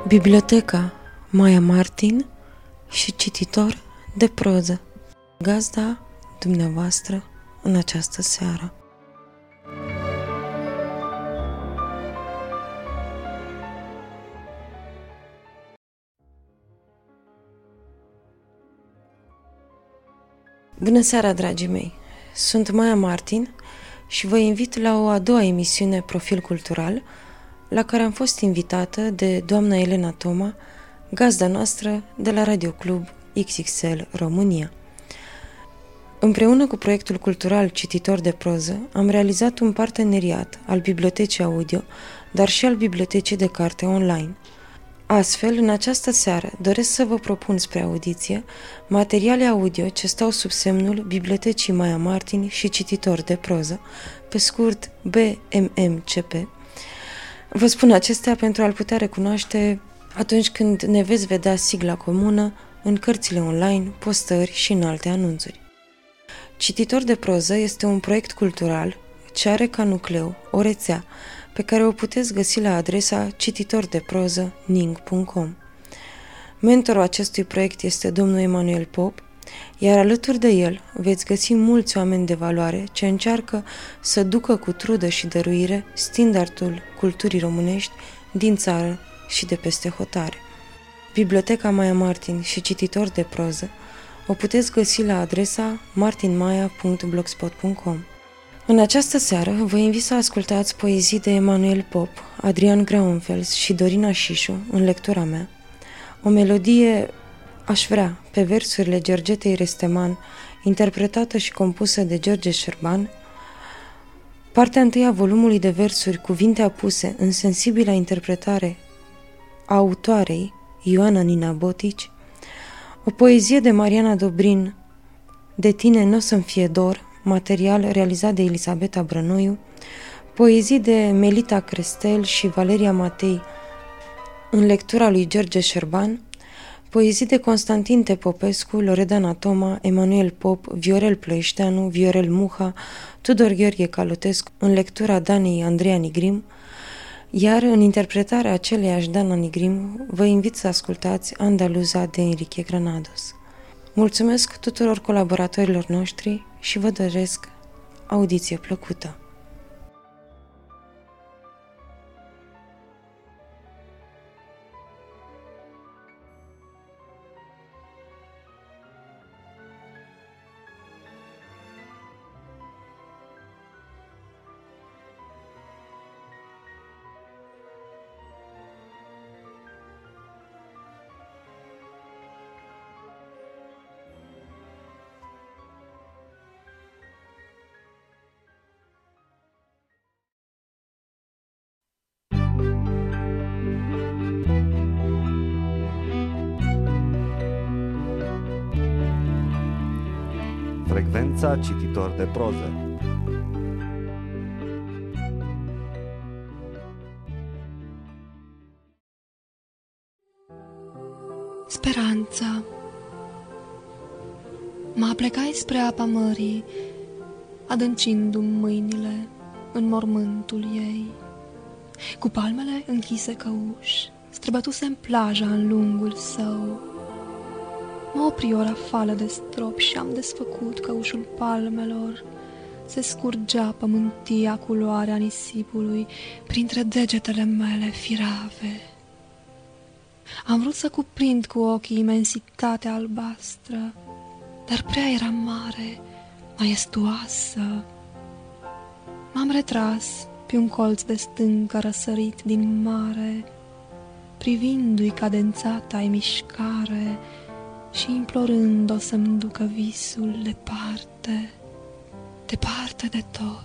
Biblioteca Maia Martin și cititor de proză. Gazda dumneavoastră în această seară. Bună seara, dragii mei! Sunt Maia Martin și vă invit la o a doua emisiune Profil Cultural, la care am fost invitată de doamna Elena Toma, gazda noastră de la Radio Club XXL România. Împreună cu proiectul cultural Cititor de proză, am realizat un parteneriat al Bibliotecii Audio, dar și al Bibliotecii de carte online. Astfel, în această seară, doresc să vă propun spre audiție materiale audio ce stau sub semnul Bibliotecii Maia Martin și Cititor de proză, pe scurt BMMCP. Vă spun acestea pentru a-l putea recunoaște atunci când ne veți vedea sigla comună în cărțile online, postări și în alte anunțuri. Cititor de proză este un proiect cultural ce are ca nucleu o rețea pe care o puteți găsi la adresa cititordeproză.ning.com. Mentorul acestui proiect este domnul Emanuel Pop, iar alături de el veți găsi mulți oameni de valoare ce încearcă să ducă cu trudă și dăruire standardul culturii românești din țară și de peste hotare. Biblioteca Maia Martin și Cititor de proză o puteți găsi la adresa martinmaia.blogspot.com. În această seară vă invit să ascultați poezii de Emanuel Pop, Adrian Grauenfels și Dorina Șișu în lectura mea, o melodie Aș vrea, pe versurile Georgetei Resteman, interpretată și compusă de George Șerban, partea întâi a volumului de versuri Cuvinte apuse în sensibilă interpretare a autoarei Ioana Nina Botici, o poezie de Mariana Dobrin, De tine n-o să-mi fie dor, material realizat de Elisabeta Brănoiu, poezii de Melita Crestel și Valeria Matei în lectura lui George Șerban, poezii de Constantin Tepopescu, Loredana Toma, Emanuel Pop, Viorel Ploieșteanu, Viorel Muha, Tudor Gheorghe Calotescu în lectura Danei Andreea Nigrim, iar în interpretarea aceleiași Dana Nigrim vă invit să ascultați Andaluza de Enrique Granados. Mulțumesc tuturor colaboratorilor noștri și vă doresc audiție plăcută. Frecvența Cititor de proză. Speranța. Mă aplecai spre apa mării, adâncindu-mi mâinile în mormântul ei. Cu palmele închise căuși, străbătusem plaja în lungul său. Mă opri o rafală de strop și am desfăcut căușul palmelor. Se scurgea pământia culoarea nisipului printre degetele mele firave. Am vrut să cuprind cu ochii imensitatea albastră, dar prea era mare, maiestuoasă. M-am retras pe un colț de stâncă răsărit din mare, privindu-i cadențata-i mișcare și implorând-o să-mi ducă visul departe, departe de tot.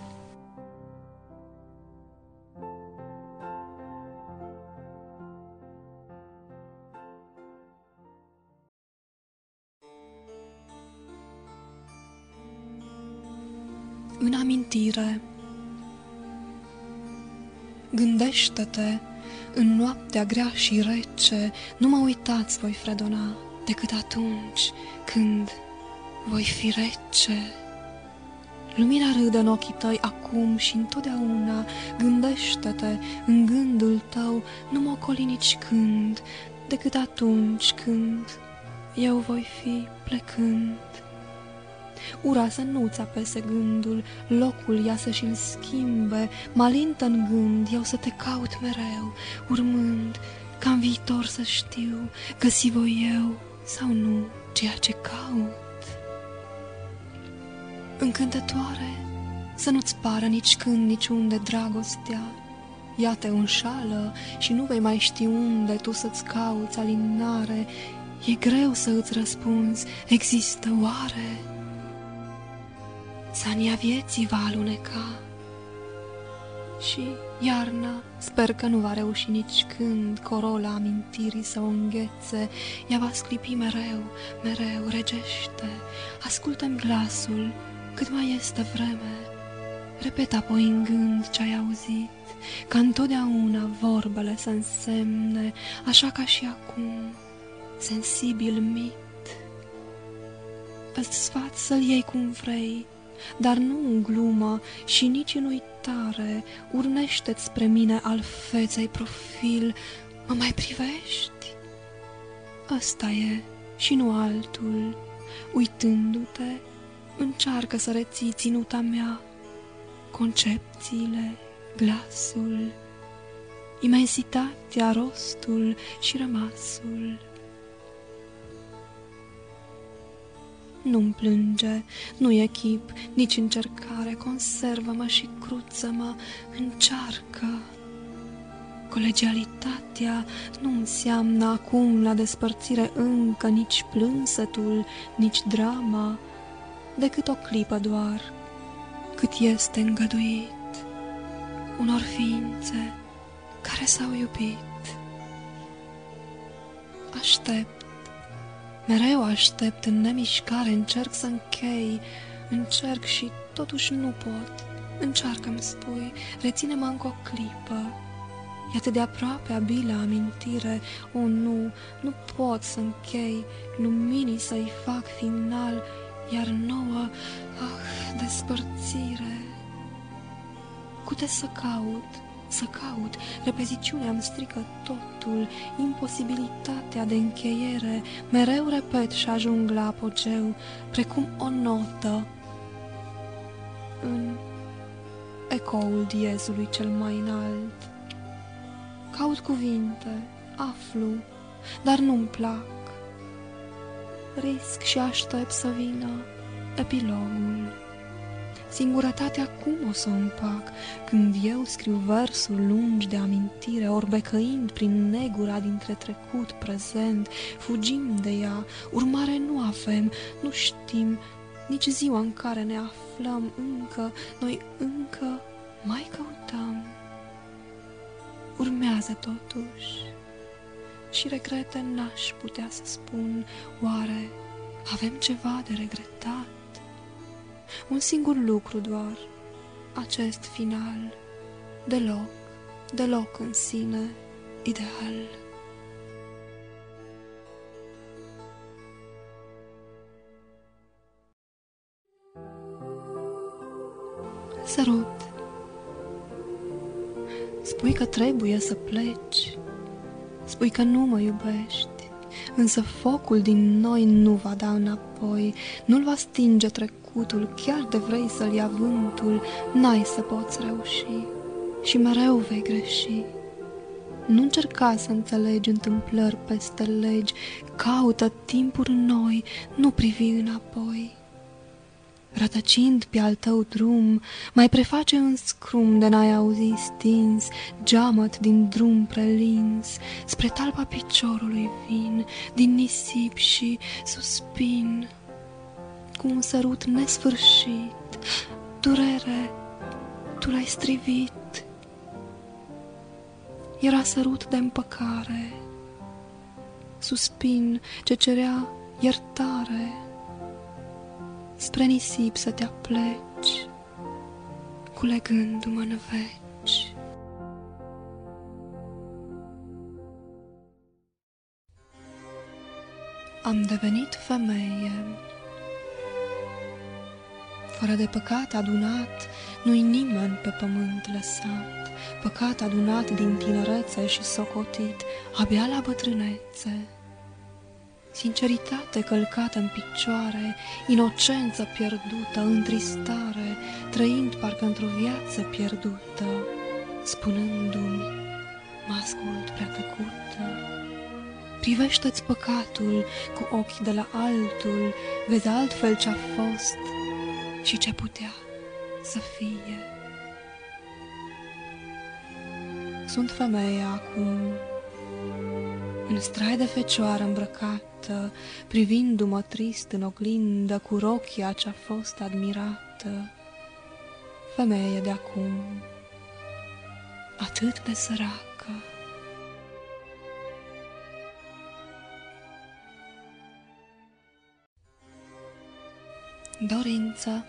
În amintire. Gândește-te, în noaptea grea și rece, nu mă uitați voi fredona, decât atunci când voi fi rece. Lumina râde în ochii tăi acum și întotdeauna. Gândește-te în gândul tău, nu mă ocoli nici când, decât atunci când eu voi fi plecând. Ura să nu-ți apese gândul, locul ea să și-l schimbe, mă alintă în gând, eu să te caut mereu, urmând ca în viitor să știu, găsi voi eu sau nu ceea ce caut. Încântătoare, să nu-ți pară nici când, nici unde dragostea, ea te înșală și nu vei mai ști unde tu să-ți cauți alinare, e greu să îți răspunzi, există oare? Țania vieții va aluneca și iarna sper că nu va reuși nici când corola amintirii să o înghețe, ea va sclipi mereu, mereu, regește, ascultă-mi glasul, cât mai este vreme, repet apoi în gând ce-ai auzit, ca întotdeauna vorbele să însemne, așa ca și acum, sensibil mit. Îți sfat să-l iei cum vrei, dar nu în glumă și nici în uitare, urnește-ți spre mine al feței profil, mă mai privești? Ăsta e și nu altul, uitându-te, încearcă să reții ținuta mea, concepțiile, glasul, imensitatea, rostul și rămasul. Nu-mi plânge, nu-i echip, nici încercare, conservă-mă și cruță-mă, încearcă. Colegialitatea nu înseamnă acum la despărțire încă nici plânsetul, nici drama, decât o clipă doar, cât este îngăduit unor ființe care s-au iubit. Aștept, mereu aștept în nemișcare, încerc să închei, încerc și totuși nu pot. Încearcă-mi spui, reține-mă încă o clipă. E atât de aproape abilă amintire, o, nu pot să închei, luminii să-i fac final, iar nouă, despărțire. Cute să caut, repeziciunea îmi strică totul, imposibilitatea de încheiere, mereu repet și ajung la apogeu, precum o notă în ecoul diezului cel mai înalt. Caut cuvinte, aflu, dar nu-mi plac. Risc și aștept să vină epilogul. Singurătatea cum o să o împac, când eu scriu versuri lungi de amintire, orbecăind prin negura dintre trecut, prezent, fugim de ea, urmare nu avem, nu știm, nici ziua în care ne aflăm încă, noi încă mai căutăm. Urmează totuși și regrete n-aș putea să spun, oare avem ceva de regretat? Un singur lucru doar, acest final, deloc în sine ideal. Sărut. Spui că trebuie să pleci, spui că nu mă iubești, însă focul din noi nu va da înapoi, nu-l va stinge trecutul, chiar de vrei să-l ia vântul, n-ai să poți reuși și mereu vei greși. Nu încerca să înțelegi întâmplări peste legi, caută timpuri noi, nu privi înapoi. Rătăcind pe al tău drum, mai preface în scrum de n-ai auzi stins, geamăt din drum prelins, spre talpa piciorului vin, din nisip și suspin, cu un sărut nesfârșit, durere, tu l-ai strivit. Era sărut de împăcare, suspin ce cerea iertare, spre nisip să te apleci, culegându-mă în veci. Am devenit femeie. Fără de păcat adunat, nu-i nimeni pe pământ lăsat, păcat adunat din tinerețe și socotit, abia la bătrânețe. Sinceritate călcată în picioare, inocență pierdută, întristare, trăind parcă într-o viață pierdută, spunându-mi, mă ascult prea tăcută. Privește-ți păcatul cu ochi de la altul, vezi altfel ce-a fost și ce putea să fie. Sunt femeie acum, în strai de fecioară îmbrăcată, privindu-mă trist în oglindă cu rochia ce-a fost admirată. Femeie de acum, atât de săracă. Dorință.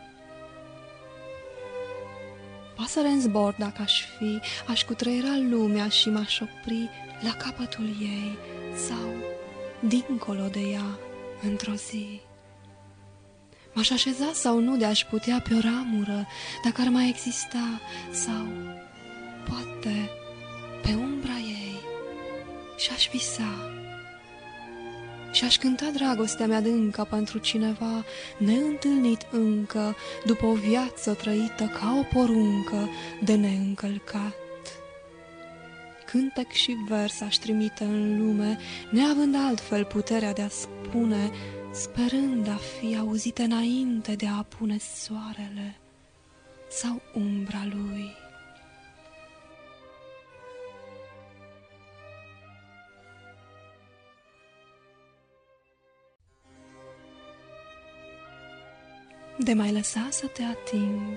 Pasăre în zbor dacă aș fi, aș cutreiera lumea și m-aș opri la capătul ei sau dincolo de ea într-o zi. M-aș așeza sau nu de-aș putea pe o ramură, dacă ar mai exista, sau poate pe umbra ei și-aș visa. Și-aș cânta dragostea mea adâncă pentru cineva neîntâlnit încă, după o viață trăită ca o poruncă de neîncălcat. Cântec și vers aș trimite în lume, neavând altfel puterea de a spune, sperând a fi auzite înainte de a apune soarele sau umbra lui. De mai lăsa să te ating.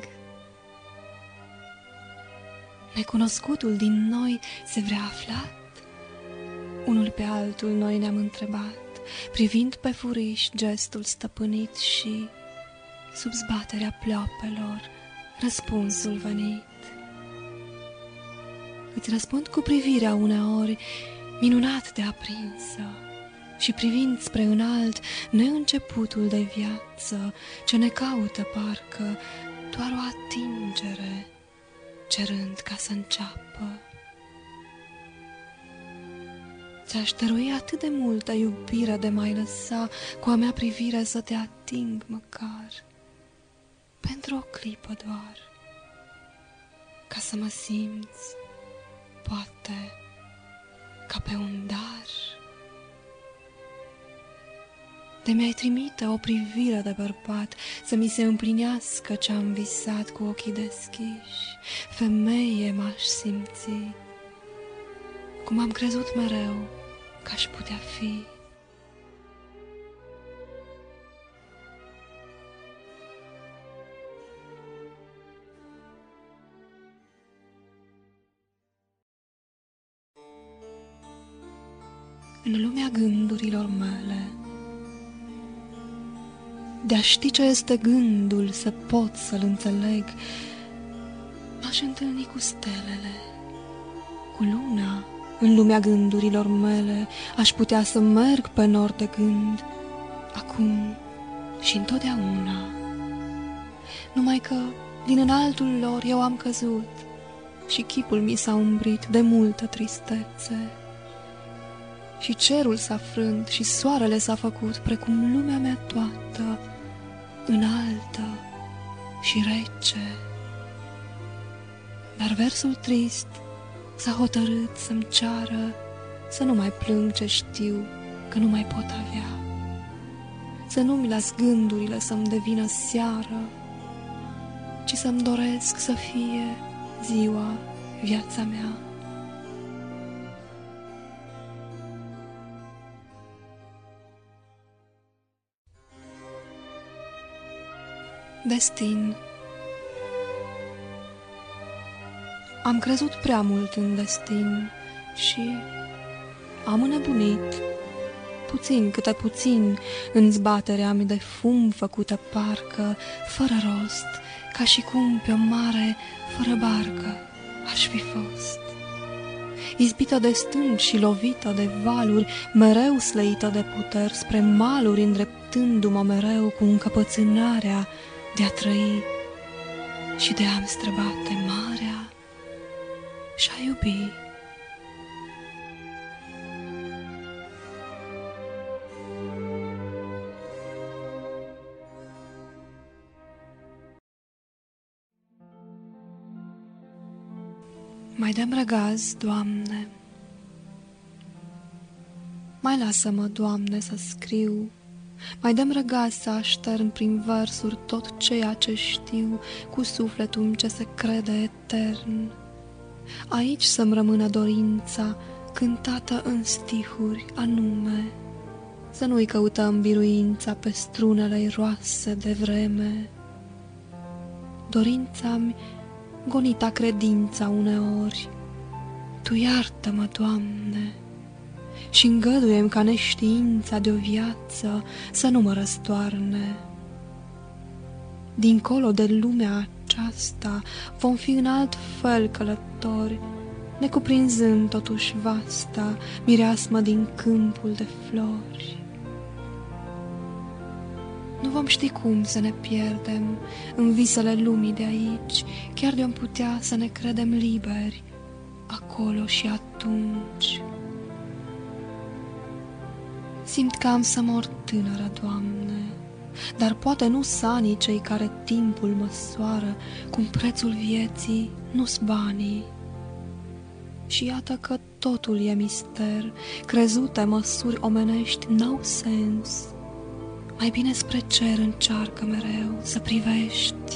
Necunoscutul din noi se vrea aflat? Unul pe altul noi ne-am întrebat, privind pe furiș gestul stăpânit și, sub zbaterea pleoapelor, răspunsul venit. Îți răspund cu privirea uneori, minunat de aprinsă, și privind spre înalt, neînceputul de viață, ce ne caută parcă doar o atingere, cerând ca să înceapă. Ți-aș dărui atât de multă iubire de mai lăsa cu a mea privire să te ating măcar, pentru o clipă doar, ca să mă simți, poate, ca pe un dar. De mi-ai trimite o privire de bărbat, să mi se împlinească ce-am visat cu ochii deschiși. Femeie m-aș simți, cum am crezut mereu că-aș putea fi. În lumea gândurilor mele, de-a ști ce este gândul, să pot să-l înțeleg, m-aș întâlni cu stelele, cu luna. În lumea gândurilor mele aș putea să merg pe nor de gând, acum și întotdeauna. Numai că din înaltul lor eu am căzut și chipul mi s-a umbrit de multă tristețe. Și cerul s-a frânt și soarele s-a făcut precum lumea mea toată, înaltă și rece. Dar versul trist s-a hotărât să-mi ceară să nu mai plâng ce știu că nu mai pot avea, să nu-mi las gândurile să-mi devină seară, ci să-mi doresc să fie ziua, viața mea. Destin. Am crezut prea mult în destin și am înnebunit, puțin câte puțin, în zbaterea mi de fum făcută parcă, fără rost, ca și cum pe o mare fără barcă aș fi fost. Izbită de stânci și lovită de valuri, mereu slăită de puteri, spre maluri îndreptându-mă mereu cu încăpățânarea de a trăi și de a-mi străbate marea și a iubi. Mai dăm răgaz, Doamne, mai lasă-mă, Doamne, să scriu, mai dăm răgaz să aștern prin versuri tot ceea ce știu, cu sufletul ce se crede etern. Aici să-mi rămână dorința, cântată în stihuri anume, să nu-i căutăm biruința pe strunele roase de vreme. Dorința-mi gonita credința uneori, Tu iartă-mă, Doamne, și îngăduie-mi ca neștiința de o viață să nu mă răstoarne. Dincolo de lumea aceasta vom fi în alt fel călători, necuprinzând totuși vasta mireasmă din câmpul de flori. Nu vom ști cum să ne pierdem în visele lumii de aici, chiar de-am putea să ne credem liberi acolo și atunci. Simt că am să mor tânără, Doamne, dar poate nu sanii cei care timpul măsoară, cum prețul vieții nu-s banii. Și iată că totul e mister, crezute măsuri omenești n-au sens. Mai bine spre cer încearcă mereu să privești.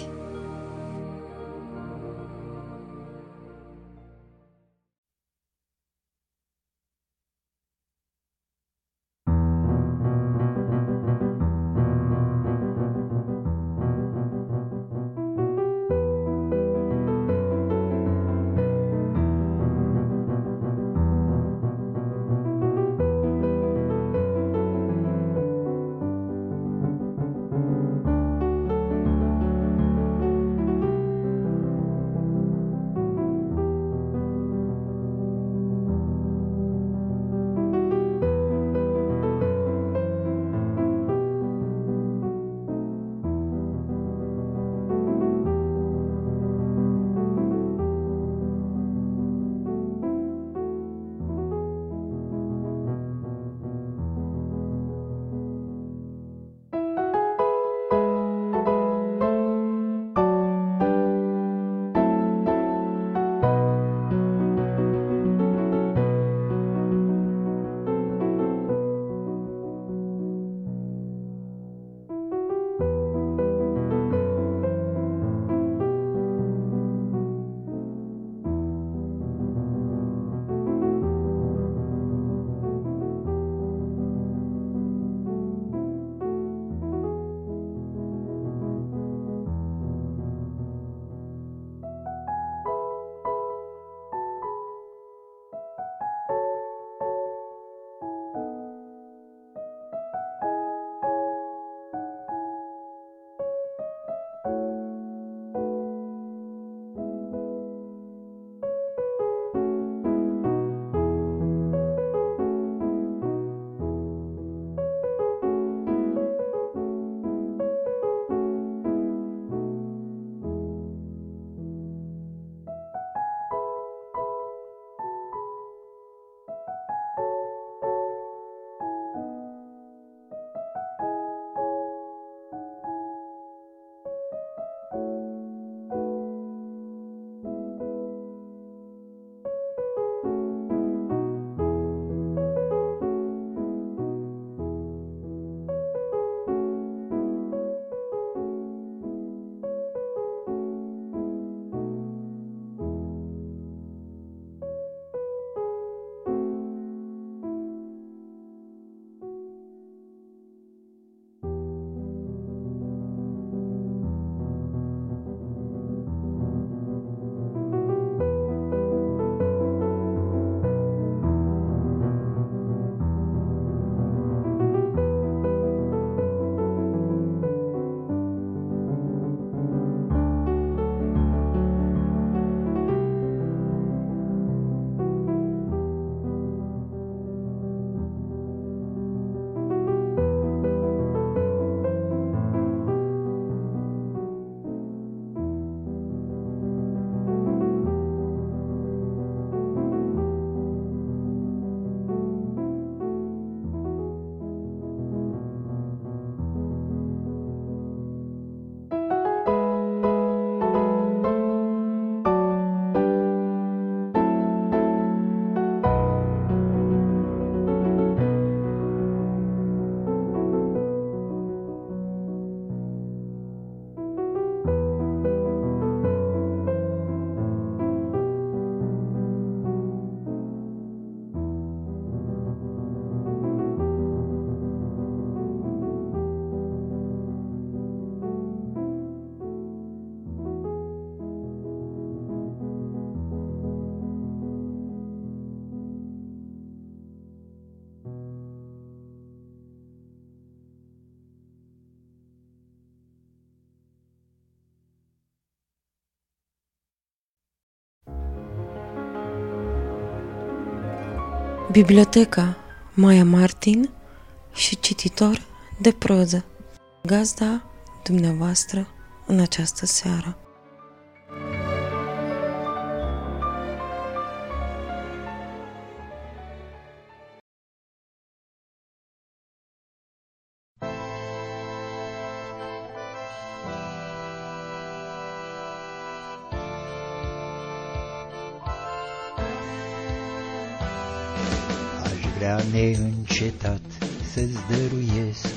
Biblioteca Maia Martin și cititor de proză. Gazda dumneavoastră în această seară. Vrea neîncetat să-ți dăruiesc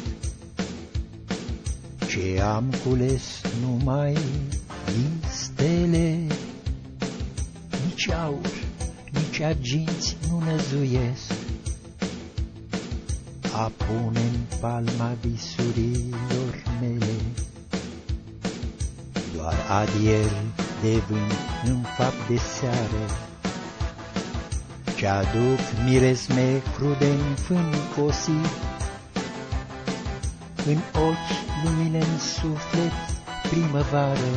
ce am cules numai din stele. Nici aur, nici arginți nu năzuiesc a pune-n palma visurilor mele. Doar adier de vânt în fapt de seară, ce aduc miresme crude-n fân cosit, în ochi lumine-n suflet primăvară,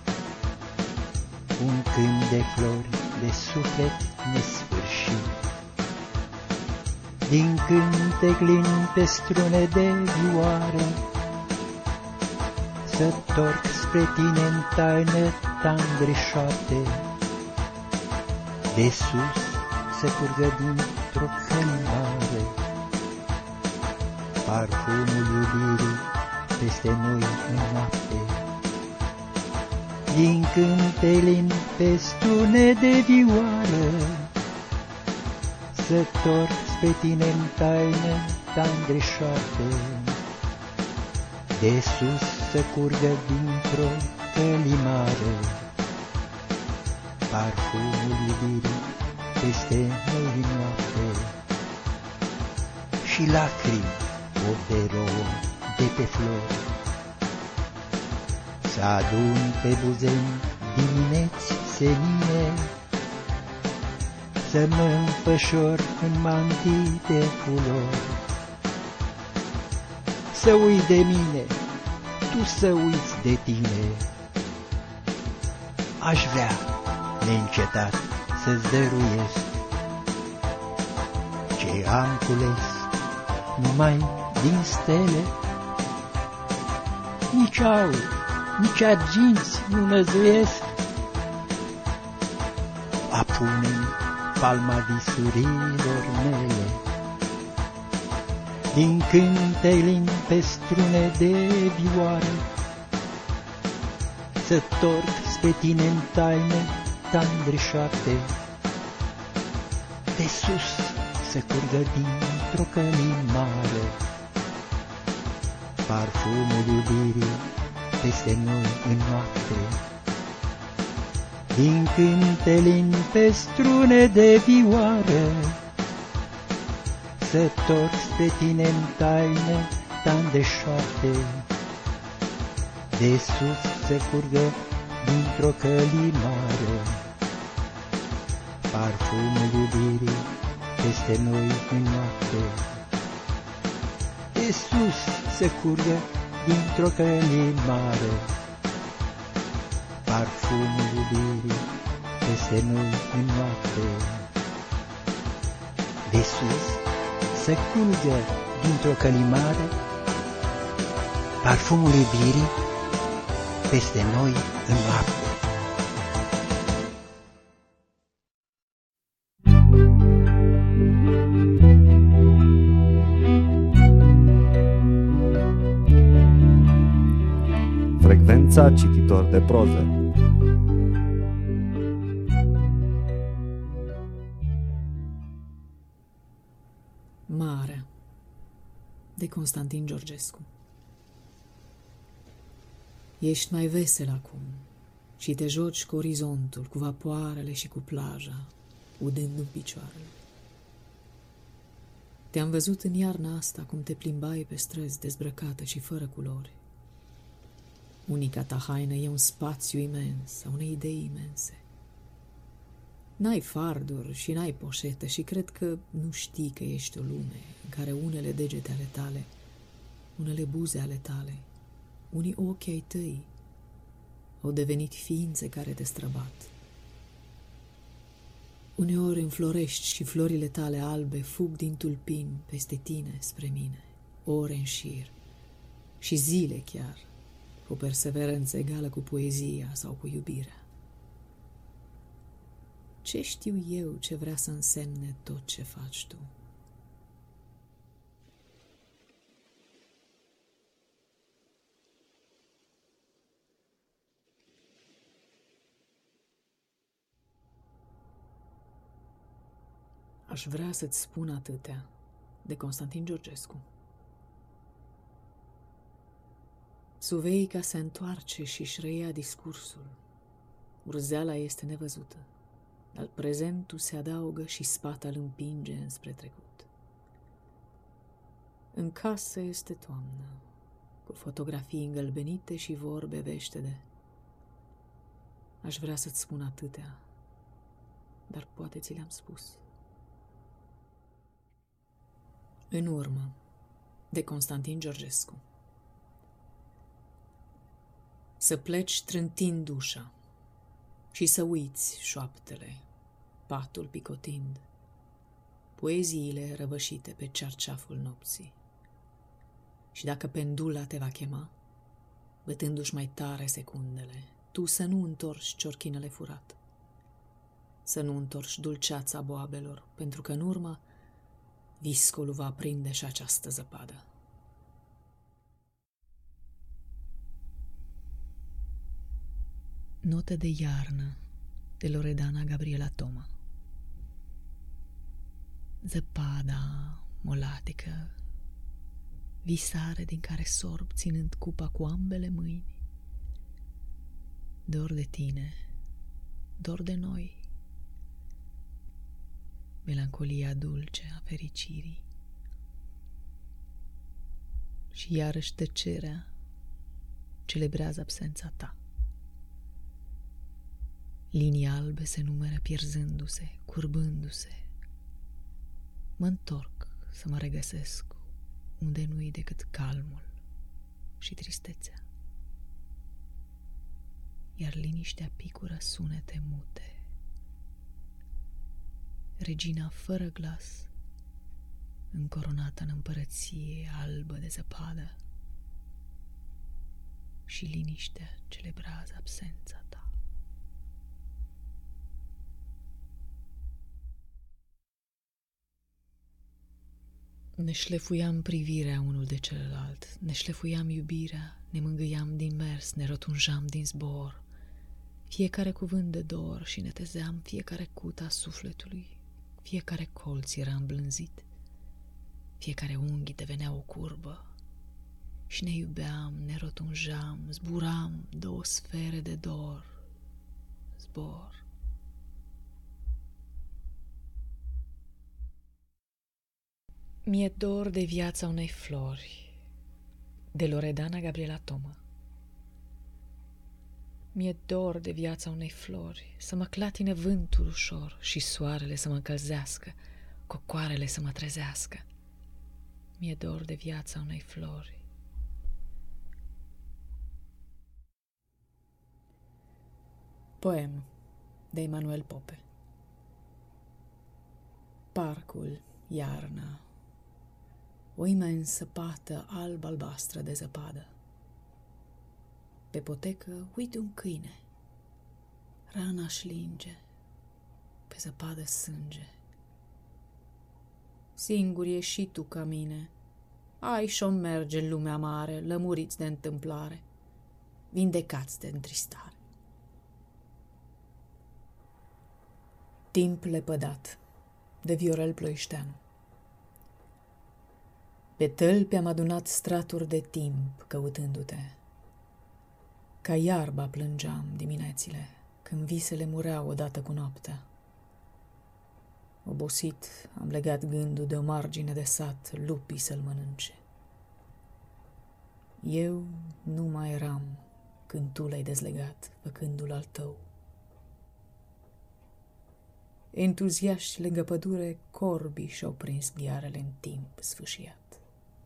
un câmp de flori de suflet nesfârșit. Din cântec lin pe strune de vioară, să torc spre tine-n taină tangreșate, de sus se curgă dintr-o călimare parfumul iubirii peste noi în noapte. Din cântelin pe strune de vioară, să torc pe tine-n taină tangreșate, de sus să curgă dintr-o călimare parfumul iubirii peste noi noapte. Și lacrimi o de rouă de pe flori să adun pe buzeni dimineți senine, să mă înfășor în mantii de culori, să uiți de mine, tu să uiți de tine. Aș vrea neîncetat să-ți dăruiesc ce am cules numai din stele. Nici aur, nici arginți nu năzuiesc a pune-n palma visurilor mele. Din cântelin pe strune de vioară, să torc spre tine-n taină tandreșate, de sus se curgă dintr-o călimare parfumul iubirii peste noi în noapte. Din cântelin pe strune de vioară, să torc spre tine-n taină tandreșate, de sus se curgă dintr-o călimare parfumul iubirii peste noi în noapte. De sus se curgă dintr-o călimare parfumul iubirii peste noi în noapte. De sus se curgă dintr-o călimare parfumul iubirii peste noi în noapte. Frecvența cititor de proză. Marea de Constantin Georgescu. Ești mai vesel acum și te joci cu orizontul, cu vapoarele și cu plaja, udându-mi picioarele. Te-am văzut în iarna asta cum te plimbai pe străzi dezbrăcată și fără culori. Unica ta haină e un spațiu imens, a unei idei imense. N-ai farduri și n-ai poșetă și cred că nu știi că ești o lume în care unele degete ale tale, unele buze ale tale, unii ochi ai tăi au devenit ființe care te străbat. Uneori înflorești și florile tale albe fug din tulpini peste tine spre mine, ore în șir și zile chiar, cu perseverență egală cu poezia sau cu iubirea. Ce știu eu ce vrea să însemne tot ce faci tu? Aș vrea să-ți spun atâtea, de Constantin Georgescu. Suveica se întoarce și-și reia discursul. Urzeala este nevăzută, dar prezentul se adaugă și spata îl împinge înspre trecut. În casă este toamnă, cu fotografii îngălbenite și vorbe veștede. Aș vrea să-ți spun atâtea, dar poate ți le-am spus. În urmă, de Constantin Georgescu. Să pleci trântind ușa și să uiți șoaptele, patul picotind, poeziile răvășite pe cerceaful nopții. Și dacă pendula te va chema, bătându-și mai tare secundele, tu să nu întorci ciorchinele furat, să nu întorci dulceața boabelor, pentru că în urmă viscolul va aprinde și această zăpadă. Note de iarnă de Loredana Gabriela Toma. Zăpada molatică, visare din care sorb ținând cupa cu ambele mâini. Dor de tine, dor de noi. Melancolia dulce a fericirii. Și iarăși tăcerea celebrează absența ta. Linii albe se numără pierzându-se, curbându-se. Mă întorc să mă regăsesc unde nu-i decât calmul și tristețea. Iar liniștea picură sunete mute. Regina fără glas, încoronată în împărăție albă de zăpadă, și liniștea celebrează absența ta. Ne șlefuiam privirea unul de celălalt, ne șlefuiam iubirea, ne mângâiam din mers, ne rotunjam din zbor, fiecare cuvânt de dor și ne tezeam fiecare cut a sufletului, fiecare colț era îmblânzit, fiecare unghi devenea o curbă și ne iubeam, ne rotunjam, zburam 2 sfere de dor, zbor. Mi-e dor de viața unei flori, de Loredana Gabriela Toma. Mi-e dor de viața unei flori, să mă clatine vântul ușor și soarele să mă încălzească, cocoarele să mă trezească. Mi-e dor de viața unei flori. Poem de Emanuel Pope. Parcul, iarna, o imensă pată alb-albastră de zăpadă. Pe potecă uite un câine, rana-și linge, pe zăpadă sânge. Singur e și tu ca mine, ai și-o merge în lumea mare, lămuriți de întâmplare, vindecați de întristare. Timp lepădat, de Viorel Ploieșteanu. Pe tălpi am adunat straturi de timp căutându-te. Ca iarba plângeam diminețile, când visele mureau odată cu noaptea. Obosit am legat gândul de o margine de sat, lupii să-l mănânce. Eu nu mai eram când tu l-ai dezlegat, făcându-l al tău. Entuziaști lângă pădure, corbii și-au prins ghearele în timp sfâșiat.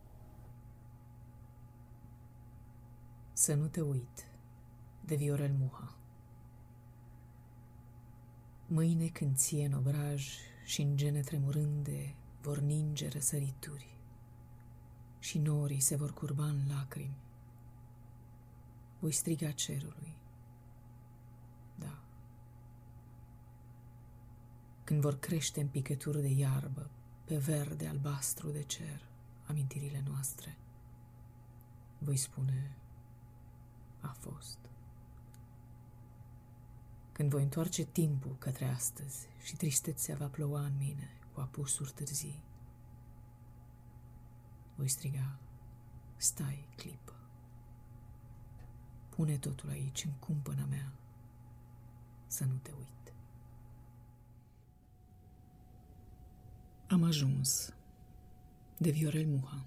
Să nu te uit, de Viorel Muha. Mâine când ție în obraj și în gene tremurânde vor ninge răsărituri și norii se vor curba în lacrimi, voi striga cerului, da. Când vor crește în picături de iarbă, pe verde albastru de cer, amintirile noastre, voi spune, a fost. Când voi întoarce timpul către astăzi și tristețea va ploua în mine cu apusuri târzii, voi striga, stai clipă, pune totul aici în cumpăna mea, să nu te uit. Am ajuns, de Viorel Muha.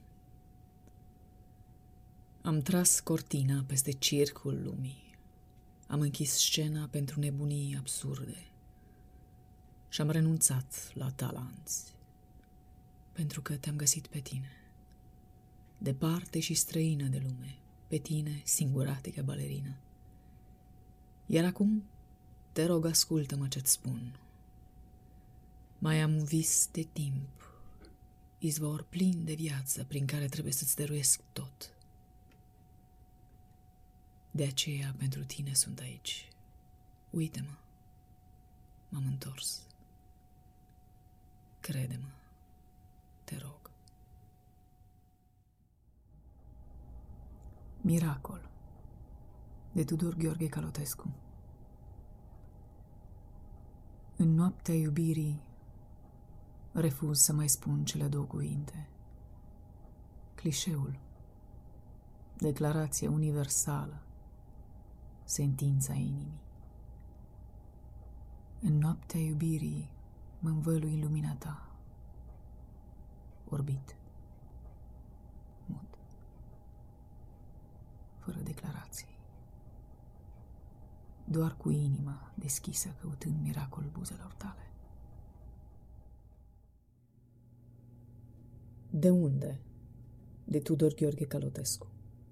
Am tras cortina peste circul lumii, am închis scena pentru nebunii absurde și am renunțat la talanți, pentru că te-am găsit pe tine, departe și străină de lume, pe tine, singuratică balerină. Iar acum, te rog, ascultă-mă ce-ți spun. Mai am un vis de timp, izvor plin de viață prin care trebuie să-ți dăruiesc tot. De aceea, pentru tine sunt aici. Uite-mă, m-am întors. Crede-mă, te rog. Miracol, de Tudor Gheorghe Calotescu. În noaptea iubirii refuz să mai spun cele două cuvinte. Clișeul, declarația universală, sentința inimii. În noaptea iubirii mă învălui în lumina ta, orbit, mut, fără declarații, doar cu inima deschisă căutând miracolul buzelor tale. De unde? De Tudor Gheorghe Calotescu.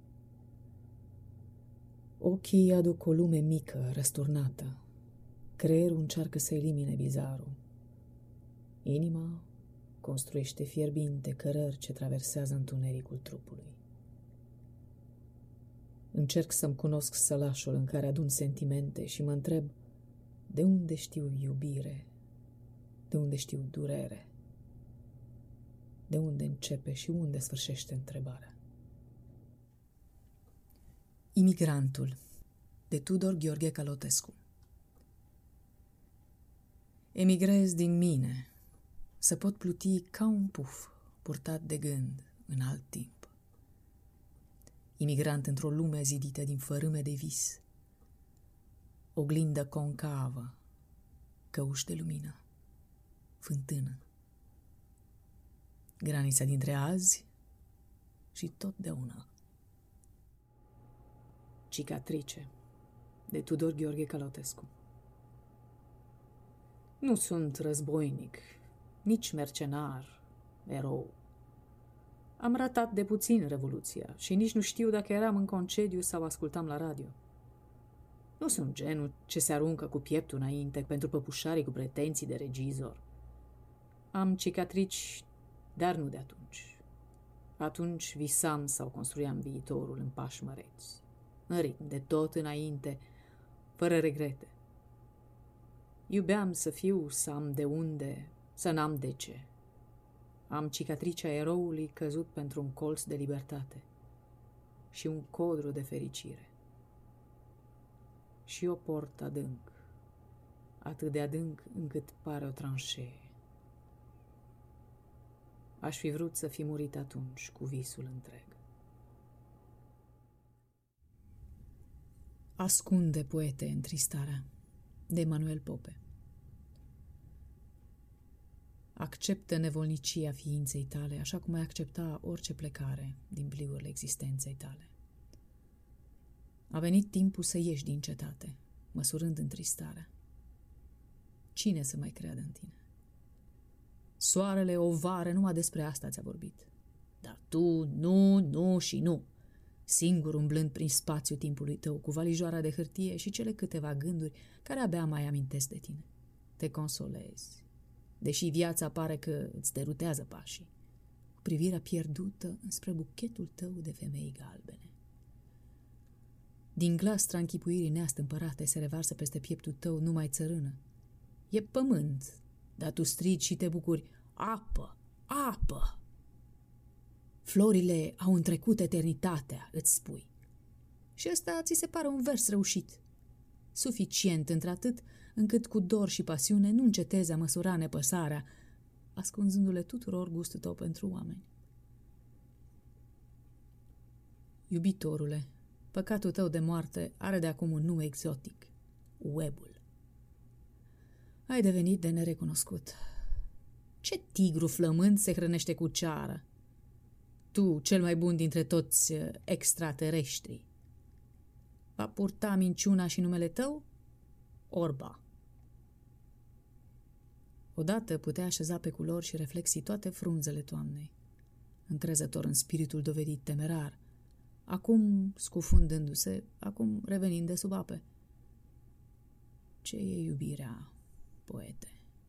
Ochii aduc o lume mică, răsturnată. Creierul încearcă să elimine bizarul. Inima construiește fierbinte cărări ce traversează întunericul trupului. Încerc să-mi cunosc sălașul în care adun sentimente și mă întreb de unde știu iubire, de unde știu durere, de unde începe și unde sfârșește întrebarea. Imigrantul, de Tudor Gheorghe Calotescu. Emigrez din mine, să pot pluti ca un puf purtat de gând în alt timp. Imigrant într-o lume zidită din fărâme de vis, oglindă concavă, căuș de lumină, fântână, granița dintre azi și totdeauna. Cicatrice, de Tudor Gheorghe Calotescu. Nu sunt războinic, nici mercenar, erou. Am ratat de puțin Revoluția și nici nu știu dacă eram în concediu sau ascultam la radio. Nu sunt genul ce se aruncă cu pieptul înainte pentru păpușarii cu pretenții de regizor. Am cicatrici, dar nu de atunci. Atunci visam sau construiam viitorul în pași măreți, în ritm de tot înainte, fără regrete. Iubeam să fiu, să am de unde, să n-am de ce. Am cicatricea eroului căzut pentru un colț de libertate și un codru de fericire. Și o port adânc, atât de adânc încât pare o tranșee. Aș fi vrut să fi murit atunci cu visul întreg. Ascunde poete întristarea, de Emanuel Pope. Acceptă nevolnicia ființei tale, așa cum ai accepta orice plecare din pliurile existenței tale. A venit timpul să ieși din cetate, măsurând întristarea. Cine să mai creadă în tine? Soarele, o vară, numai despre asta ți-a vorbit. Dar tu, nu și nu. Singur umblând prin spațiul timpului tău, cu valijoara de hârtie și cele câteva gânduri care abia mai amintesc de tine. te consolezi, deși viața pare că îți derutează pașii, cu privirea pierdută înspre buchetul tău de femei galbene. Din glastra închipuirii neastâmpărate se revarsă peste pieptul tău numai țărână. E pământ, dar tu strigi și te bucuri: apă, apă! Florile au întrecut eternitatea, îți spui. Și ăsta ți se pare un vers reușit, suficient într-atât încât cu dor și pasiune nu încetezi a măsura nepăsarea, ascunzându-le tuturor gustul tău pentru oameni. Iubitorule, păcatul tău de moarte are de acum un nume exotic: webul. Ai devenit de nerecunoscut. Ce tigru flămând se hrănește cu ceară? Tu, cel mai bun dintre toți extraterestrii. Va purta minciuna și numele tău? Orba. Odată putea așeza pe culori și reflexii toate frunzele toamnei, încrezător în spiritul dovedit temerar, acum scufundându-se, acum revenind de sub ape. Ce e iubirea, poete?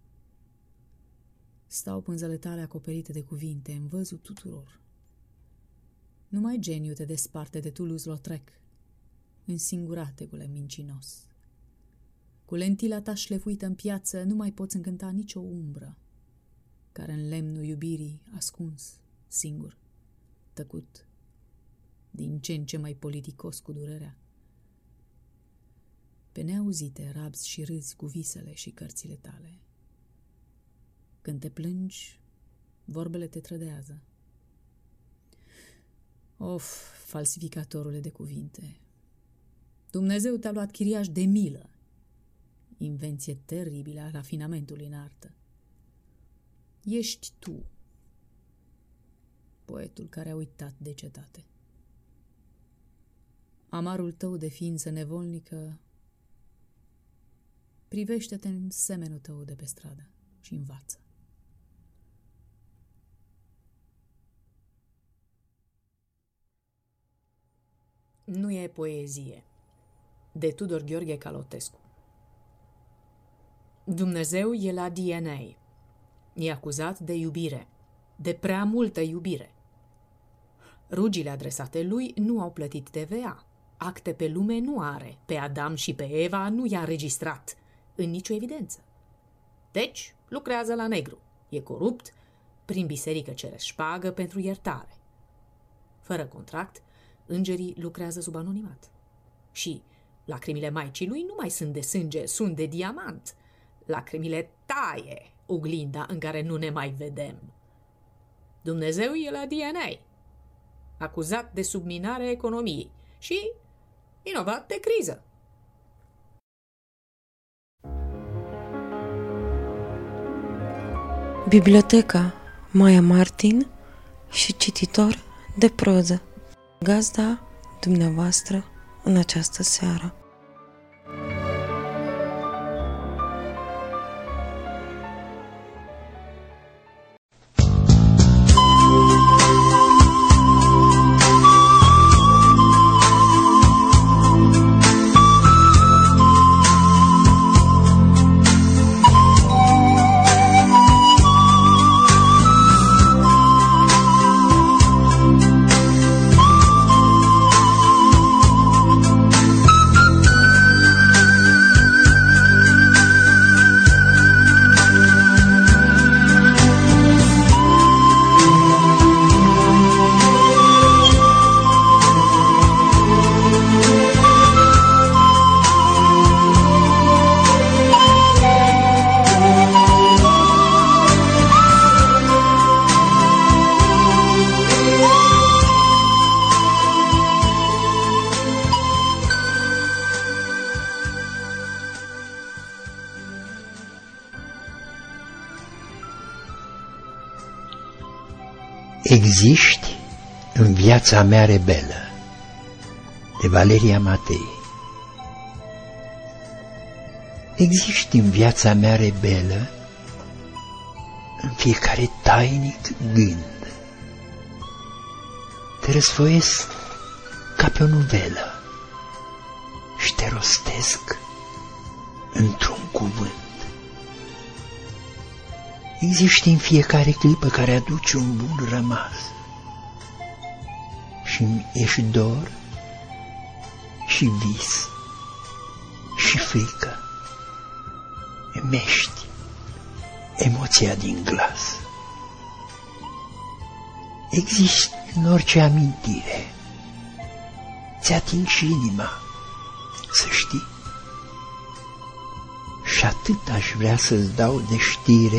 Stau pânzele tale acoperite de cuvinte, în văzul tuturor. Numai geniu te desparte de Toulouse-Lautrec, însinguratecule mincinos. Cu lentila ta șlefuită în piață nu mai poți încânta nicio umbră, care în lemnul iubirii ascuns, singur, tăcut, din ce în ce mai politicos cu durerea. Pe neauzite rabzi și râzi cu visele și cărțile tale. Când te plângi, vorbele te trădează. Of, falsificatorule de cuvinte! Dumnezeu te-a luat chiriaș de milă, invenție teribilă a rafinamentului în artă. Ești tu, poetul care a uitat de cetate. Amarul tău de ființă nevolnică, privește-te în semenul tău de pe stradă și învață. Nu e poezie, de Tudor Gheorghe Calotescu. Dumnezeu e la DNA. E acuzat de iubire, de prea multă iubire. Rugile adresate lui nu au plătit TVA. Acte pe lume nu are, pe Adam și pe Eva nu i-a înregistrat în nicio evidență. Deci lucrează la negru, e corupt, prin biserică cere șpagă pentru iertare. Fără contract, îngerii lucrează sub anonimat. Și lacrimile maicii lui nu mai sunt de sânge, sunt de diamant. Lacrimile taie oglinda în care nu ne mai vedem. Dumnezeu e la DNA, acuzat de subminarea economiei și vinovat de criză. Biblioteca Maia Martin și cititor de proză. Gazda dumneavoastră în această seară. Existi în viața mea rebelă, de Valeria Matei. Existi în viața mea rebelă, în fiecare tainic gând. Te răsfoiesc ca pe o nuvelă și te rostesc într-un cuvânt. Există în fiecare clipă care aduce un bun rămas și-mi ești dor și vis și frică. Mești emoția din glas. Există în orice amintire. Ți-ating și inima, să știi. Și atât aș vrea să-ți dau de știre,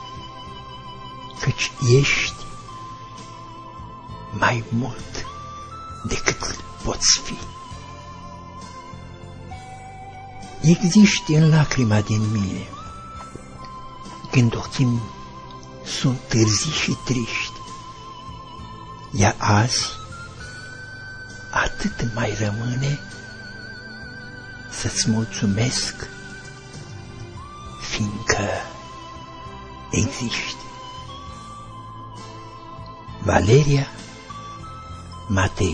căci ești mai mult decât poți fi. Existi în lacrima din mine, când ochii sunt târzii și triști. Iar azi atât mai rămâne să-ți mulțumesc, fiindcă existi. Valeria Matei.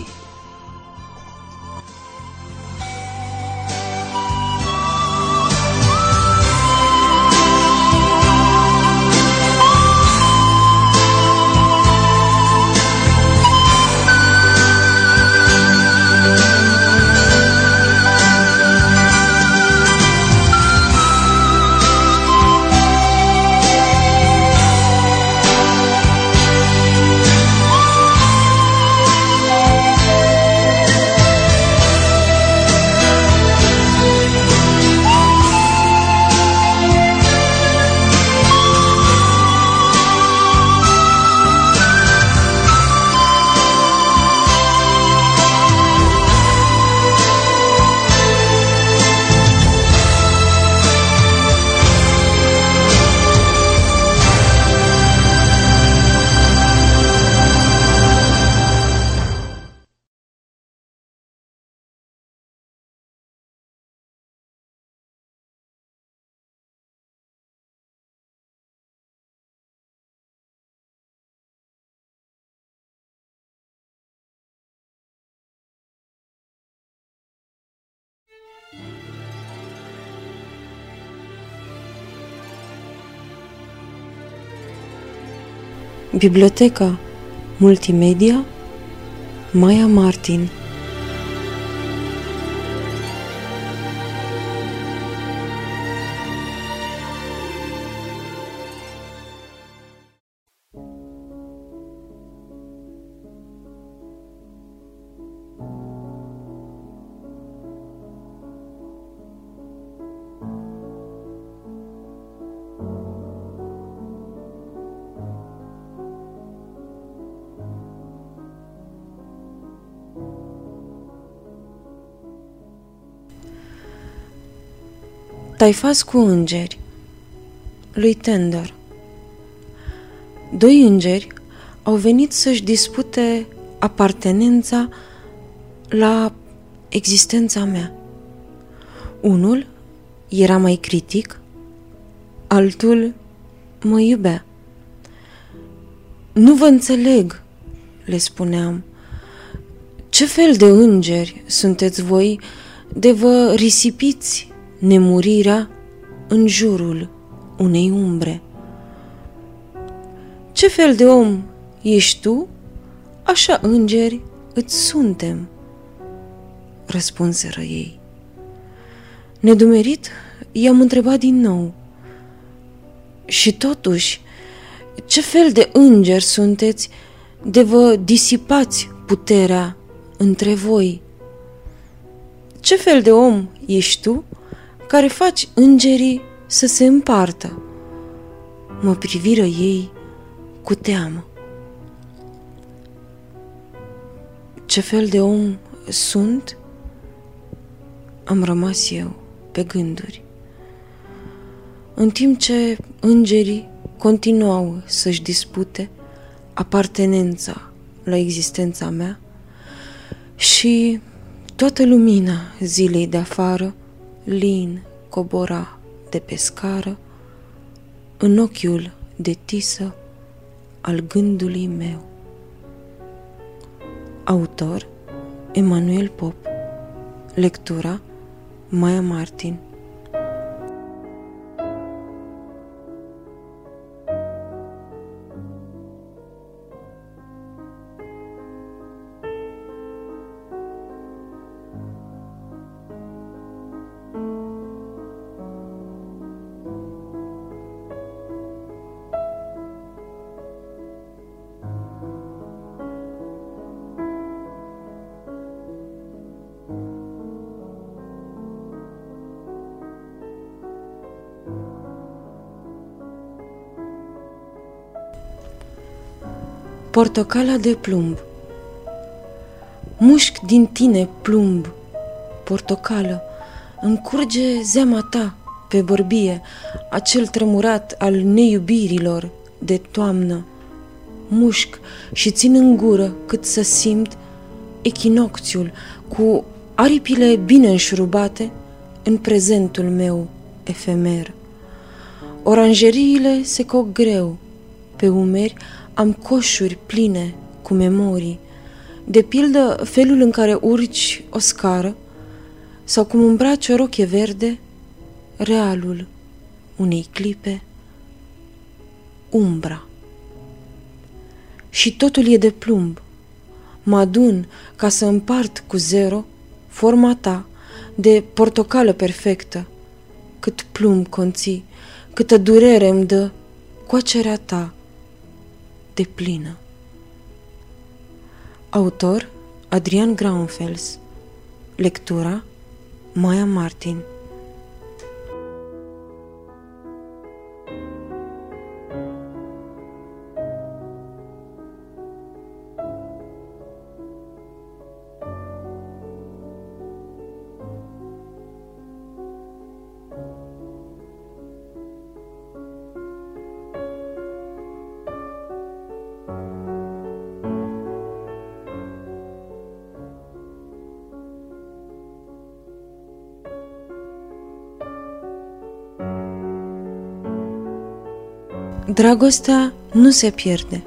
Biblioteca Multimedia Maia Martin. Taifas cu îngeri lui Tender. Doi îngeri au venit să-și dispute apartenența la existența mea. Unul era mai critic, altul mă iubea. Nu vă înțeleg, le spuneam. Ce fel de îngeri sunteți voi de vă risipiți nemurirea în jurul unei umbre? Ce fel de om ești tu, așa îngeri îți suntem, răspunseră ei. Nedumerit, i-am întrebat din nou. Și totuși, ce fel de îngeri sunteți de vă disipați puterea între voi? Ce fel de om ești tu care faci îngerii să se împartă? Mă priviră ei cu teamă. Ce fel de om sunt? Am rămas eu pe gânduri. În timp ce îngerii continuau să-și dispute apartenența la existența mea și toată lumina zilei de afară lin cobora de pe scară în ochiul de tisă al gândului meu. Autor Emanuel Pop. Lectura Maia Martin. Portocala de plumb. Mușc din tine plumb, portocală, îmi curge zeama ta pe bărbie, acel tremurat al neiubirilor de toamnă. Mușc și țin în gură cât să simt echinocțiul cu aripile bine înșurubate în prezentul meu efemer. Oranjeriile se coc greu, pe umeri am coșuri pline cu memorii, de pildă felul în care urci o scară sau cum îmbraci o rochie verde, realul unei clipe, umbra. Și totul e de plumb. Mă adun ca să împart cu zero forma ta de portocală perfectă. Cât plumb conții, câtă durere îmi dă coacerea ta de plină. Autor Adrian Graunfels. Lectura Maia Martin. Dragostea nu se pierde.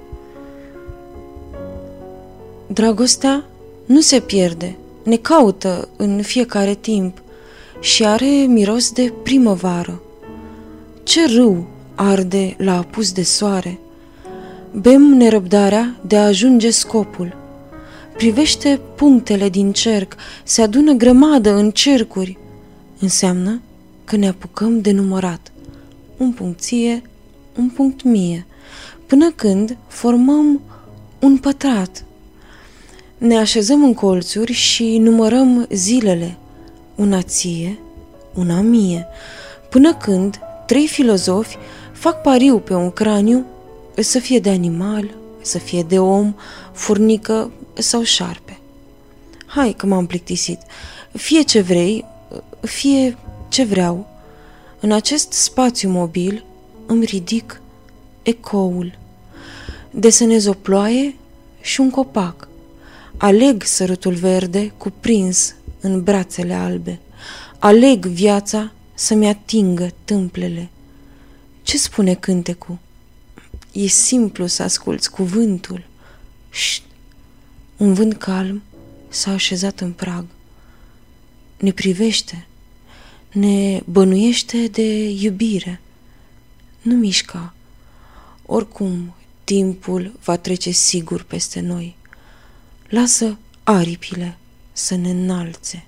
Dragostea nu se pierde, ne caută în fiecare timp și are miros de primăvară. Ce râu arde la apus de soare, bem nerăbdarea de a ajunge scopul. Privește punctele din cerc, se adună grămadă în cercuri. Înseamnă că ne apucăm de numărat. Un punct ție, un punct mie, până când formăm un pătrat. Ne așezăm în colțuri și numărăm zilele, una ție, una mie, până când 3 filozofi fac pariu pe un craniu, să fie de animal, să fie de om, furnică sau șarpe. Hai că m-am plictisit. Fie ce vrei, fie ce vreau, în acest spațiu mobil îmi ridic ecoul. Desenez o ploaie și un copac. Aleg sărutul verde cuprins în brațele albe. Aleg viața să-mi atingă tâmplele. Ce spune cântecul? E simplu să asculți cuvântul. Șt! Un vânt calm s-a așezat în prag. Ne privește, ne bănuiește de iubire. Nu mișca. Oricum, timpul va trece sigur peste noi. Lasă aripile să ne înalțe.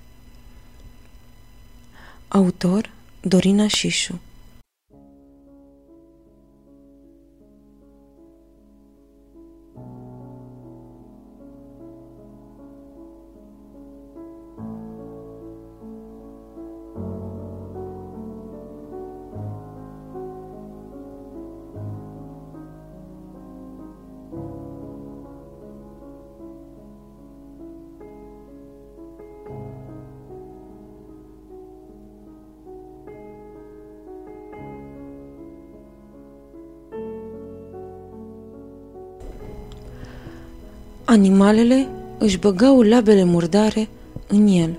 Autor Dorina Șișu. Animalele își băgau labele murdare în el.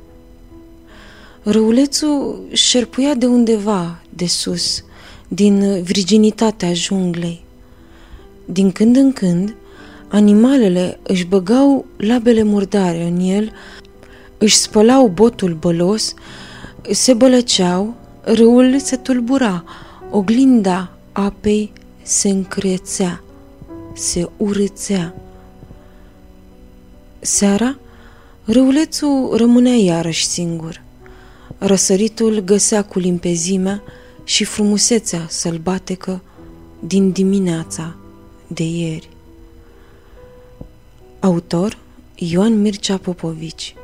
Râulețul șerpuia de undeva, de sus, din virginitatea junglei. Din când în când, animalele își băgau labele murdare în el, își spălau botul bălos, se bălăceau, râul se tulbura, oglinda apei se încrețea, se urâțea. Seara, râulețul rămânea iarăși singur. Răsăritul găsea cu limpezimea și frumusețea sălbatecă din dimineața de ieri. Autor Ioan Mircea Popovici.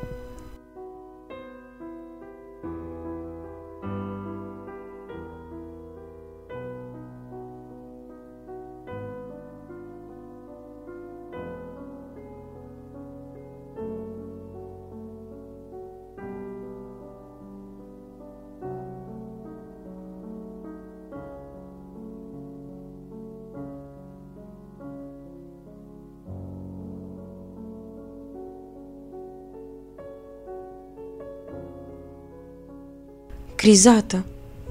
Crizată.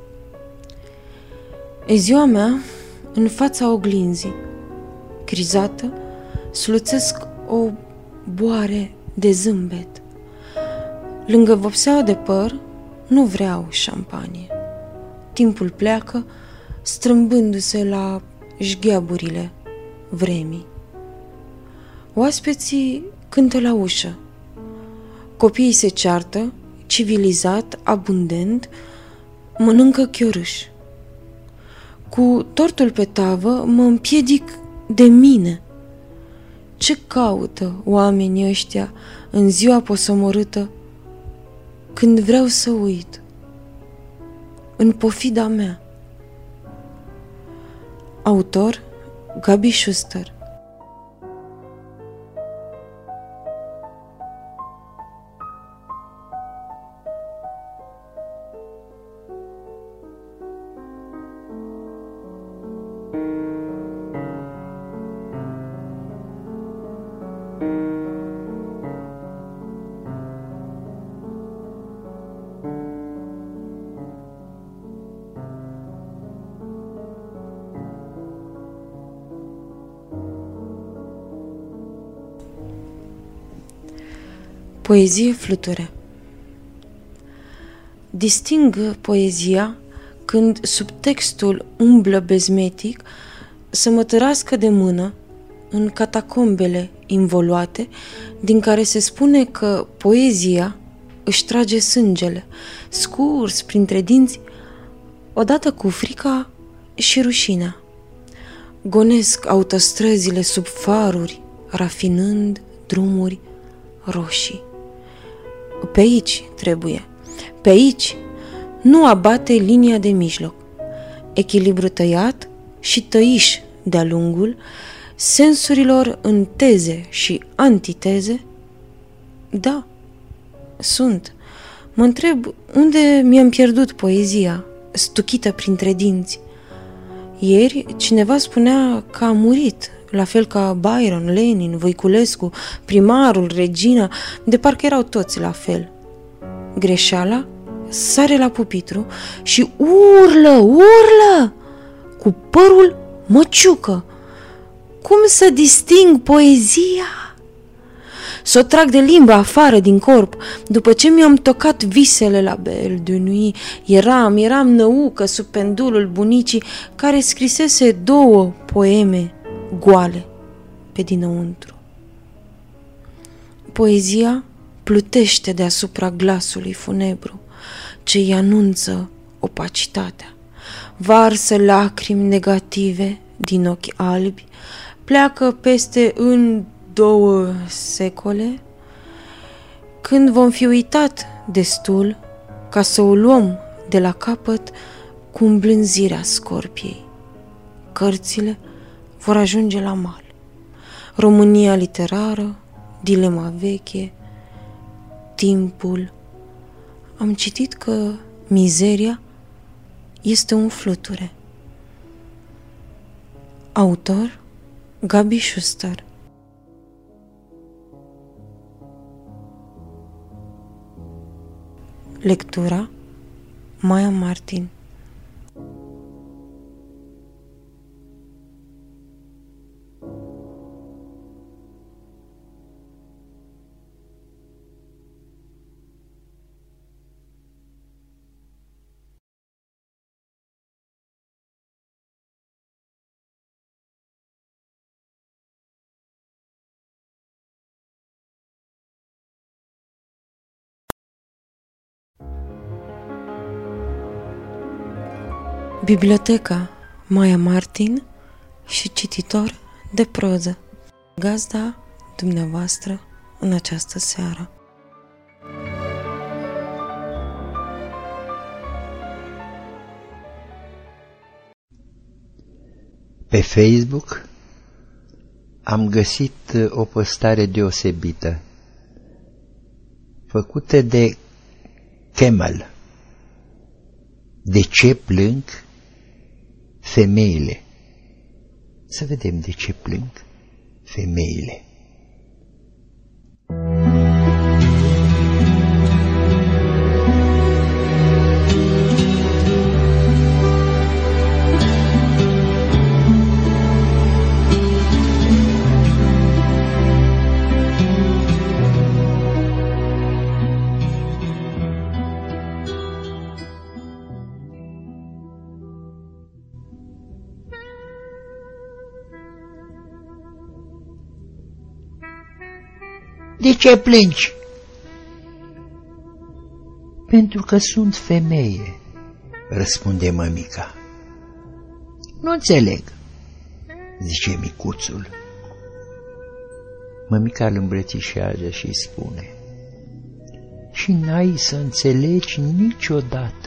E ziua mea în fața oglinzii. Crizată, sluțesc o boare de zâmbet. Lângă vopseaua de păr nu vreau șampanie. Timpul pleacă, strâmbându-se la șgheaburile vremii. Oaspeții cântă la ușă. Copiii se ceartă, civilizat, abundent, mănâncă chiorâș. Cu tortul pe tavă mă împiedic de mine. Ce caută oamenii ăștia în ziua posomorâtă când vreau să uit? În pofida mea. Autor Gabi Schuster. Poezie fluture. Disting poezia când subtextul umblă bezmetic să mă tărască de mână în catacombele involuate din care se spune că poezia își trage sângele, scurs printre dinți, odată cu frica și rușinea. Gonesc autostrăzile sub faruri, rafinând drumuri roșii. Pe aici trebuie, pe aici, nu abate linia de mijloc. Echilibru tăiat și tăiș de-a lungul sensurilor în teze și antiteze. Da, sunt. Mă întreb unde mi-am pierdut poezia, stuchită printre dinți. Ieri cineva spunea că a murit, la fel ca Byron, Lenin, Voiculescu, primarul, regina, de parcă erau toți la fel. Greșeala sare la pupitru și urlă, cu părul măciucă. Cum să disting poezia? S-o trag de limbă afară din corp, după ce mi-am tocat visele la Belle de Nuit. Eram năucă sub pendulul bunicii care scrisese 2 poeme goale pe dinăuntru. Poezia plutește deasupra glasului funebru ce îi anunță opacitatea. Varsă lacrimi negative din ochi albi, pleacă peste în 2 secole, când vom fi uitat destul ca să o luăm de la capăt cu îmblânzirea scorpiei. Cărțile vor ajunge la mal. România literară, dilema veche, timpul. Am citit că mizeria este un fluture. Autor Gabi Schuster. Lectura Maia Martin. Biblioteca Maia Martin și cititor de proză. Gazda dumneavoastră în această seară. Pe Facebook am găsit o postare deosebită, făcută de Camel. De ce plâng femeile? Să vedem de ce plâng femeile. De ce plângi? Pentru că sunt femeie, răspunde mămica. Nu înțeleg, zice micuțul. Mămica îl îmbrățișează și îi spune: și n-ai să înțelegi niciodată.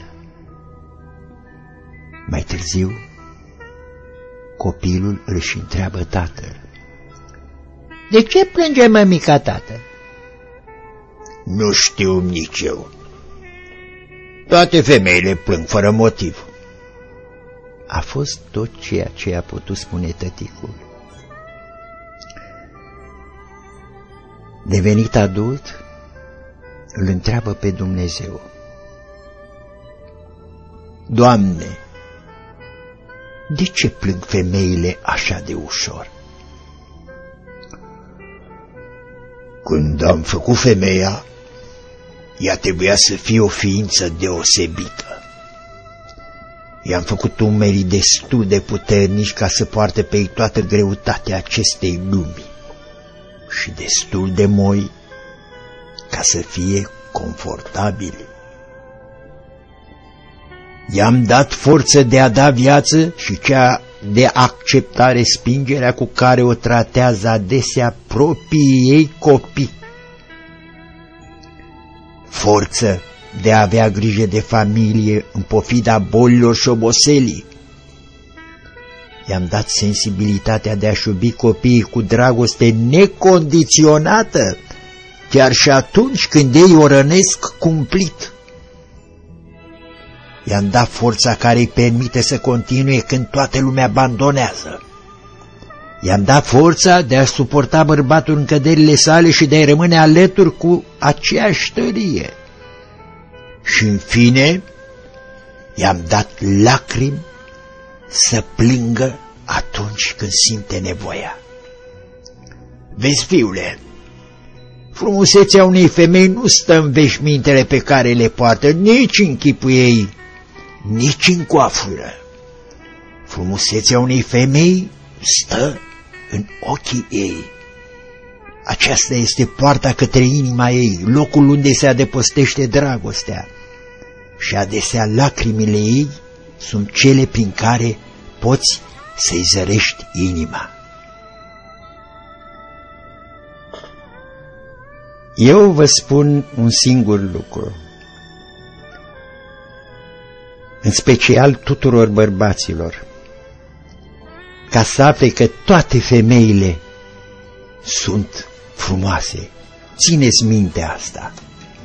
Mai târziu, copilul își întreabă tatăl: de ce plânge mămica, tată? Nu știu nici eu. Toate femeile plâng fără motiv. A fost tot ceea ce a putut spune tăticul. Devenit adult, îl întreabă pe Dumnezeu: Doamne, de ce plâng femeile așa de ușor? Când am făcut femeia, ea trebuia să fie o ființă deosebită. I-am făcut umerii destul de puternici ca să poarte pe ei toată greutatea acestei lumi și destul de moi ca să fie confortabili. I-am dat forță de a da viață și cea de a accepta respingerea cu care o tratează adesea proprii ei copii. Forță de a avea grijă de familie în pofida bolilor și oboselii. I-am dat sensibilitatea de a-și iubi copiii cu dragoste necondiționată, chiar și atunci când ei o rănesc cumplit. I-am dat forța care îi permite să continue când toată lumea abandonează. I-am dat forța de a suporta bărbatul în căderile sale și de a rămâne alături cu aceeași tărie. Și în fine, i-am dat lacrimi să plângă atunci când simte nevoia. Vezi, fiule, frumusețea unei femei nu stă în veșmintele pe care le poartă, nici în chipul ei, nici în coafură. Frumusețea unei femei stă în ochii ei. Aceasta este poarta către inima ei, locul unde se adăpostește dragostea. Și adesea lacrimile ei sunt cele prin care poți să-i zărești inima. Eu vă spun un singur lucru, în special tuturor bărbaților, ca să afle că toate femeile sunt frumoase. Țineți minte asta.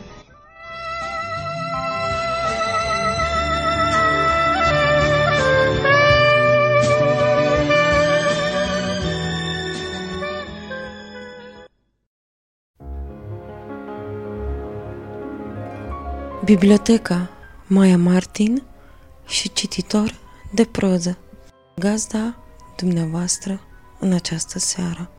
Biblioteca Maia Martin și cititor de proză. Gazda dumneavoastră în această seară.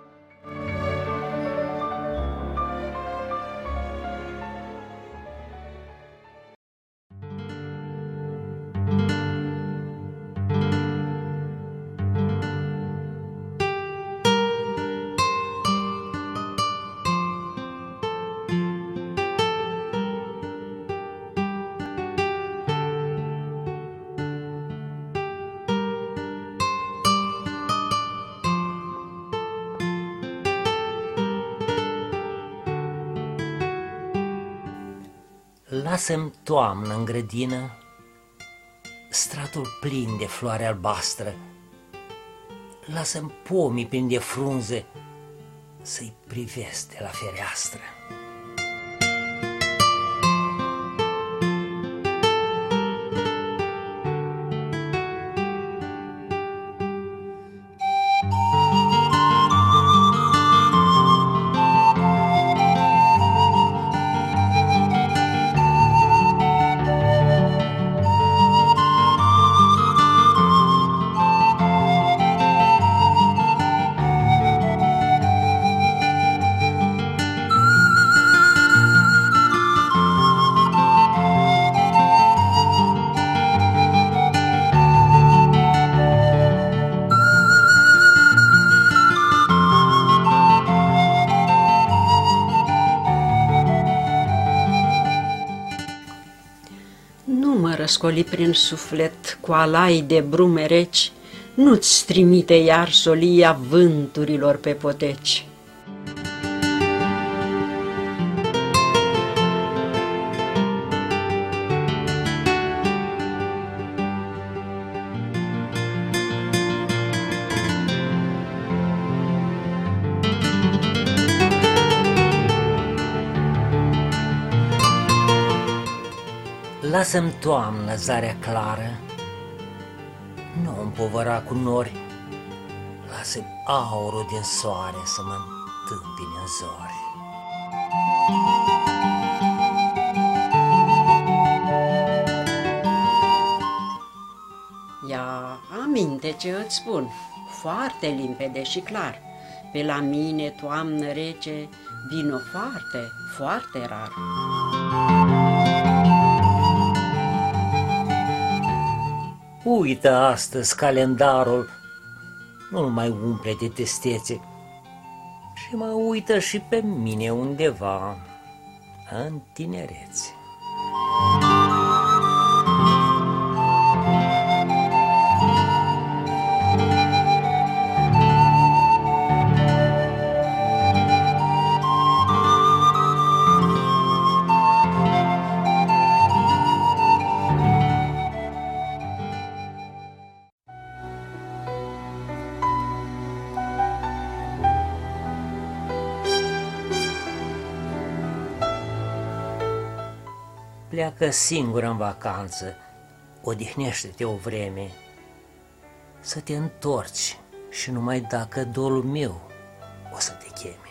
Lasă-mi toamnă în grădină, stratul plin de floare albastră, lasă-mi pomii plini de frunze să-i privesc de la fereastră. răscoli prin suflet cu alai de brume reci, nu-ți trimite iar solia vânturilor pe poteci. Lasă-mi, toamnă, zarea clară, nu o împovăra cu nori, lasă-mi aurul din soare să mă întâmpine în zori. Ia aminte ce îți spun, foarte limpede și clar, pe la mine, toamnă rece, vino foarte, foarte rar. Uită astăzi calendarul, nu-l mai umple de tristețe și mă uită și pe mine undeva în tinerețe. Pleacă singură în vacanță, odihnește-te o vreme, să te întorci și numai dacă dorul meu o să te cheme.